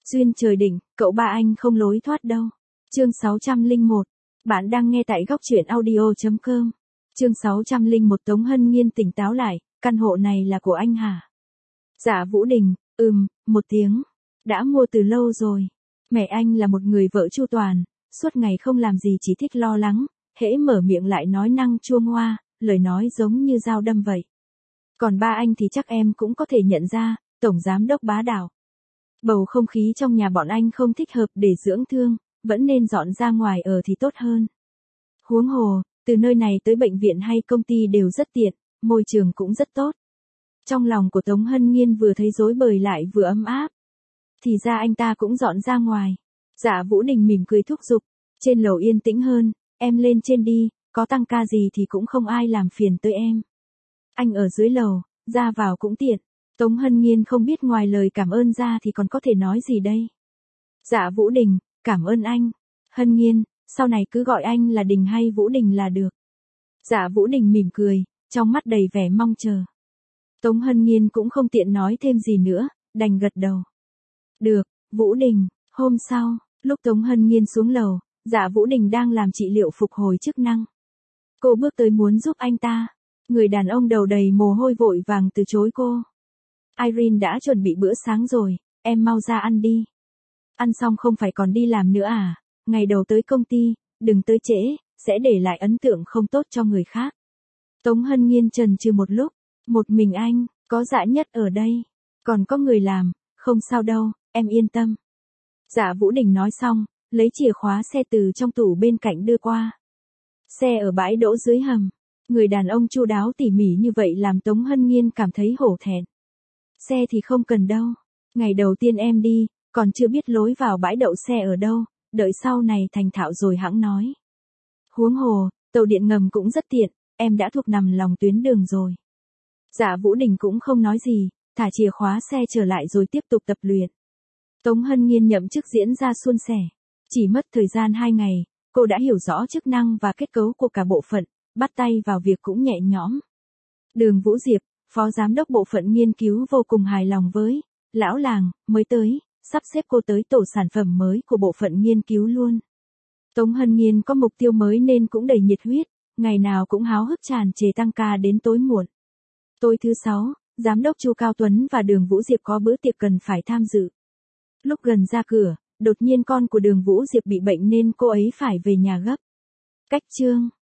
Duyên trời định, cậu ba anh không lối thoát đâu. Chương 601. Bạn đang nghe tại góc truyện audio.com. Chương 601. Tống Hân Nhiên tỉnh táo lại, căn hộ này là của anh hả? Dạ Vũ Đình, một tiếng. Đã mua từ lâu rồi. Mẹ anh là một người vợ chu toàn, suốt ngày không làm gì chỉ thích lo lắng, hễ mở miệng lại nói năng chua ngoa, lời nói giống như dao đâm vậy. Còn ba anh thì chắc em cũng có thể nhận ra, tổng giám đốc bá đạo. Bầu không khí trong nhà bọn anh không thích hợp để dưỡng thương, vẫn nên dọn ra ngoài ở thì tốt hơn. Huống hồ, từ nơi này tới bệnh viện hay công ty đều rất tiện, môi trường cũng rất tốt. Trong lòng của Tống Hân Nhiên vừa thấy rối bời lại vừa ấm áp. Thì ra anh ta cũng dọn ra ngoài. Dạ Vũ Đình mỉm cười thúc giục, trên lầu yên tĩnh hơn, em lên trên đi, có tăng ca gì thì cũng không ai làm phiền tới em. Anh ở dưới lầu, ra vào cũng tiện. Tống Hân Nhiên không biết ngoài lời cảm ơn ra thì còn có thể nói gì đây. Dạ Vũ Đình, cảm ơn anh. Hân Nhiên, sau này cứ gọi anh là Đình hay Vũ Đình là được. Dạ Vũ Đình mỉm cười, trong mắt đầy vẻ mong chờ. Tống Hân Nhiên cũng không tiện nói thêm gì nữa, đành gật đầu. Được, Vũ Đình. Hôm sau, lúc Tống Hân Nhiên xuống lầu, Dạ Vũ Đình đang làm trị liệu phục hồi chức năng. Cô bước tới muốn giúp anh ta. Người đàn ông đầu đầy mồ hôi vội vàng từ chối cô. Irene đã chuẩn bị bữa sáng rồi, em mau ra ăn đi. Ăn xong không phải còn đi làm nữa à? Ngày đầu tới công ty, đừng tới trễ, sẽ để lại ấn tượng không tốt cho người khác. Tống Hân Nhiên chần chừ một lúc, một mình anh, có Dạ Nhất ở đây, còn có người làm, không sao đâu, em yên tâm. Dạ Vũ Đình nói xong, lấy chìa khóa xe từ trong tủ bên cạnh đưa qua. Xe ở bãi đỗ dưới hầm. Người đàn ông chu đáo tỉ mỉ như vậy làm Tống Hân Nhiên cảm thấy hổ thẹn. Xe thì không cần đâu. Ngày đầu tiên em đi, còn chưa biết lối vào bãi đậu xe ở đâu, đợi sau này thành thạo rồi hẵng nói. Huống hồ, tàu điện ngầm cũng rất tiện, em đã thuộc nằm lòng tuyến đường rồi. Dạ Vũ Đình cũng không nói gì, thả chìa khóa xe trở lại rồi tiếp tục tập luyện. Tống Hân Nhiên nhậm chức diễn ra suôn sẻ. Chỉ mất thời gian 2 ngày, cô đã hiểu rõ chức năng và kết cấu của cả bộ phận, bắt tay vào việc cũng nhẹ nhõm. Đường Vũ Diệp, phó giám đốc bộ phận nghiên cứu vô cùng hài lòng với lão làng mới tới, sắp xếp cô tới tổ sản phẩm mới của bộ phận nghiên cứu luôn. Tống Hân Nhiên có mục tiêu mới nên cũng đầy nhiệt huyết, ngày nào cũng háo hức tràn trề tăng ca đến tối muộn. Tối thứ 6, giám đốc Chu Cao Tuấn và Đường Vũ Diệp có bữa tiệc cần phải tham dự. Lúc gần ra cửa, đột nhiên con của Đường Vũ Diệp bị bệnh nên cô ấy phải về nhà gấp. Cách chương